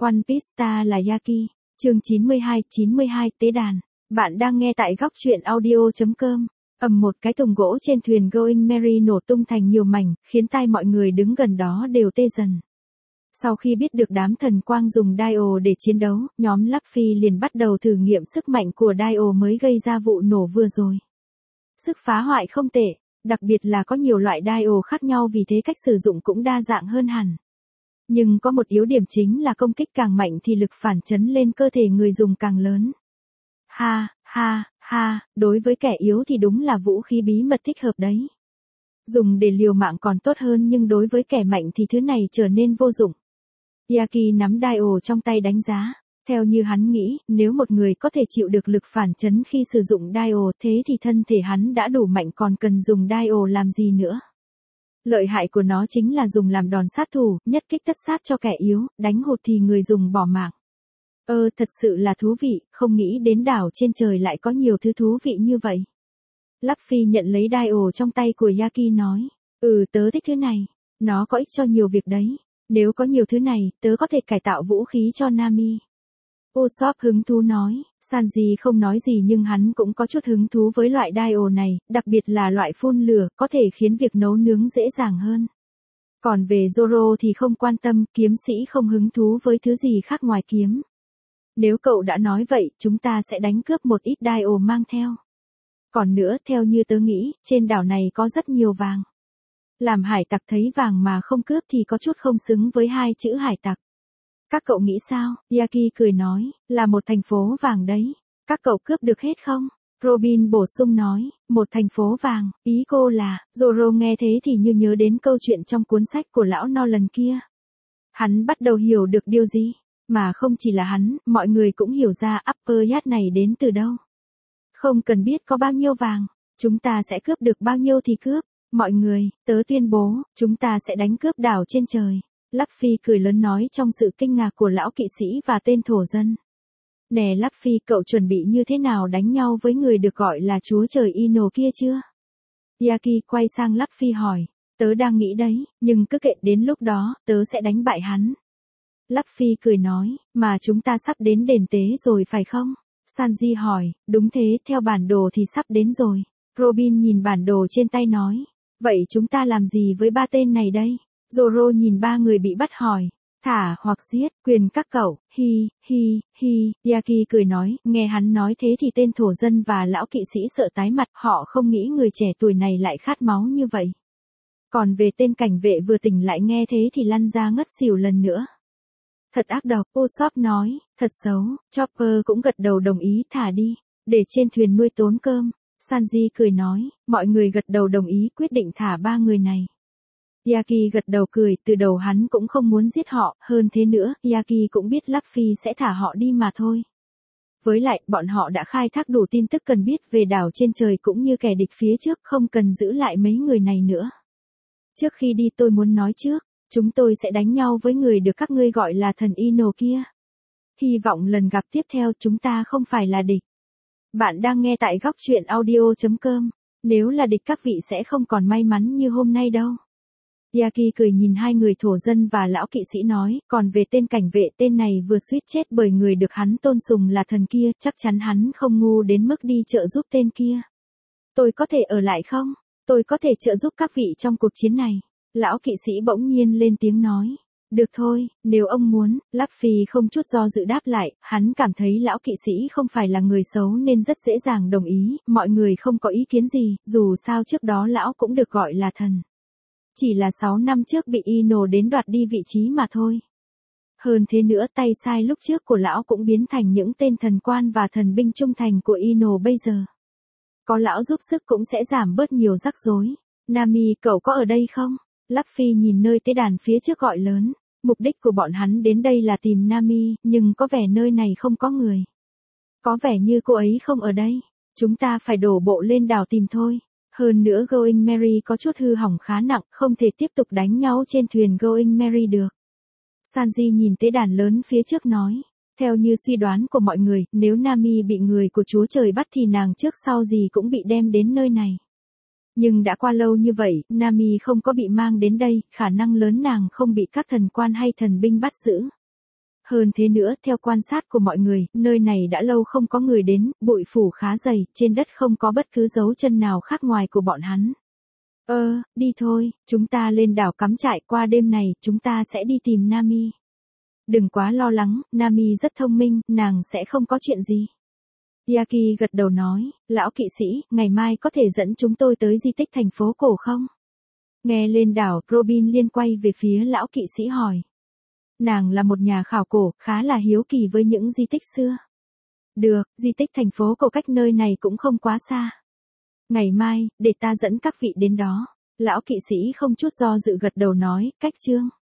One Piece Star là Yaki. Chương 92 Tế đàn. Bạn đang nghe tại góc truyện audio.com. Một cái thùng gỗ trên thuyền Going Merry nổ tung thành nhiều mảnh, khiến tai mọi người đứng gần đó đều tê dần. Sau khi biết được đám thần quang dùng Dio để chiến đấu, nhóm Luffy liền bắt đầu thử nghiệm sức mạnh của Dio mới gây ra vụ nổ vừa rồi. Sức phá hoại không tệ, đặc biệt là có nhiều loại Dio khác nhau, vì thế cách sử dụng cũng đa dạng hơn hẳn. Nhưng có một yếu điểm chính là công kích càng mạnh thì lực phản chấn lên cơ thể người dùng càng lớn. Đối với kẻ yếu thì đúng là vũ khí bí mật thích hợp đấy. Dùng để liều mạng còn tốt hơn, nhưng đối với kẻ mạnh thì thứ này trở nên vô dụng. Yaki nắm Dio trong tay đánh giá. Theo như hắn nghĩ, nếu một người có thể chịu được lực phản chấn khi sử dụng Dio, thế thì thân thể hắn đã đủ mạnh, còn cần dùng Dio làm gì nữa. Lợi hại của nó chính là dùng làm đòn sát thủ, nhất kích tất sát cho kẻ yếu, đánh hụt thì người dùng bỏ mạng. Thật sự là thú vị, không nghĩ đến đảo trên trời lại có nhiều thứ thú vị như vậy. Luffy nhận lấy Dio trong tay của Yaki nói, tớ thích thứ này, nó có ích cho nhiều việc đấy, nếu có nhiều thứ này, tớ có thể cải tạo vũ khí cho Nami. Usopp hứng thú nói, Sanji không nói gì nhưng hắn cũng có chút hứng thú với loại Dio này, đặc biệt là loại phun lửa, có thể khiến việc nấu nướng dễ dàng hơn. Còn về Zoro thì không quan tâm, kiếm sĩ không hứng thú với thứ gì khác ngoài kiếm. Nếu cậu đã nói vậy, chúng ta sẽ đánh cướp một ít Dio mang theo. Còn nữa, theo như tớ nghĩ, trên đảo này có rất nhiều vàng. Làm hải tặc thấy vàng mà không cướp thì có chút không xứng với hai chữ hải tặc. Các cậu nghĩ sao? Yaki cười nói, là một thành phố vàng đấy. Các cậu cướp được hết không? Robin bổ sung nói, một thành phố vàng, ý cô là, Zoro nghe thế thì như nhớ đến câu chuyện trong cuốn sách của lão Nolan kia. Hắn bắt đầu hiểu được điều gì? Mà không chỉ là hắn, mọi người cũng hiểu ra Upper Yacht này đến từ đâu. Không cần biết có bao nhiêu vàng, chúng ta sẽ cướp được bao nhiêu thì cướp. Mọi người, tớ tuyên bố, chúng ta sẽ đánh cướp đảo trên trời. Luffy cười lớn nói trong sự kinh ngạc của lão kỵ sĩ và tên thổ dân. Nè Luffy, cậu chuẩn bị như thế nào đánh nhau với người được gọi là chúa trời Ino kia chưa? Yaki quay sang Luffy hỏi, tớ đang nghĩ đấy, nhưng cứ kệ, đến lúc đó, tớ sẽ đánh bại hắn. Luffy cười nói, mà chúng ta sắp đến đền tế rồi phải không? Sanji hỏi, đúng thế, theo bản đồ thì sắp đến rồi. Robin nhìn bản đồ trên tay nói, vậy chúng ta làm gì với ba tên này đây? Zoro nhìn ba người bị bắt hỏi, thả hoặc giết, quyền các cậu, Yaki cười nói, nghe hắn nói thế thì tên thổ dân và lão kỵ sĩ sợ tái mặt, họ không nghĩ người trẻ tuổi này lại khát máu như vậy. Còn về tên cảnh vệ vừa tỉnh lại nghe thế thì lăn ra ngất xỉu lần nữa. Thật ác độc, Usopp nói, thật xấu. Chopper cũng gật đầu đồng ý, thả đi, để trên thuyền nuôi tốn cơm. Sanji cười nói, mọi người gật đầu đồng ý, quyết định thả ba người này. Yaki gật đầu cười, từ đầu hắn cũng không muốn giết họ, hơn thế nữa, Yaki cũng biết Luffy sẽ thả họ đi mà thôi. Với lại, bọn họ đã khai thác đủ tin tức cần biết về đảo trên trời cũng như kẻ địch phía trước, không cần giữ lại mấy người này nữa. Trước khi đi tôi muốn nói trước, chúng tôi sẽ đánh nhau với người được các ngươi gọi là thần Ino kia. Hy vọng lần gặp tiếp theo chúng ta không phải là địch. Bạn đang nghe tại góc truyện audio.com, nếu là địch các vị sẽ không còn may mắn như hôm nay đâu. Yaki cười nhìn hai người thổ dân và lão kỵ sĩ nói, còn về tên cảnh vệ, tên này vừa suýt chết bởi người được hắn tôn sùng là thần kia, chắc chắn hắn không ngu đến mức đi trợ giúp tên kia. Tôi có thể ở lại không? Tôi có thể trợ giúp các vị trong cuộc chiến này. Lão kỵ sĩ bỗng nhiên lên tiếng nói. Được thôi, nếu ông muốn. Luffy không chút do dự đáp lại, hắn cảm thấy lão kỵ sĩ không phải là người xấu nên rất dễ dàng đồng ý, mọi người không có ý kiến gì, dù sao trước đó lão cũng được gọi là thần. Chỉ là 6 năm trước bị Ino đến đoạt đi vị trí mà thôi. Hơn thế nữa, tay sai lúc trước của lão cũng biến thành những tên thần quan và thần binh trung thành của Ino bây giờ. Có lão giúp sức cũng sẽ giảm bớt nhiều rắc rối. Nami, cậu có ở đây không? Luffy nhìn nơi tế đàn phía trước gọi lớn. Mục đích của bọn hắn đến đây là tìm Nami, nhưng có vẻ nơi này không có người. Có vẻ như cô ấy không ở đây. Chúng ta phải đổ bộ lên đảo tìm thôi. Hơn nữa Going Merry có chút hư hỏng khá nặng, không thể tiếp tục đánh nhau trên thuyền Going Merry được. Sanji nhìn tế đàn lớn phía trước nói. Theo như suy đoán của mọi người, nếu Nami bị người của chúa trời bắt thì nàng trước sau gì cũng bị đem đến nơi này. Nhưng đã qua lâu như vậy, Nami không có bị mang đến đây, khả năng lớn nàng không bị các thần quan hay thần binh bắt giữ. Hơn thế nữa, theo quan sát của mọi người, nơi này đã lâu không có người đến, bụi phủ khá dày, trên đất không có bất cứ dấu chân nào khác ngoài của bọn hắn. Đi thôi, chúng ta lên đảo cắm trại, qua đêm này, chúng ta sẽ đi tìm Nami. Đừng quá lo lắng, Nami rất thông minh, nàng sẽ không có chuyện gì. Yaki gật đầu nói, lão kỵ sĩ, ngày mai có thể dẫn chúng tôi tới di tích thành phố cổ không? Nghe lên đảo, Robin liên quay về phía lão kỵ sĩ hỏi. Nàng là một nhà khảo cổ, khá là hiếu kỳ với những di tích xưa. Được, di tích thành phố cổ cách nơi này cũng không quá xa. Ngày mai, để ta dẫn các vị đến đó. Lão kỵ sĩ không chút do dự gật đầu nói, cách chương.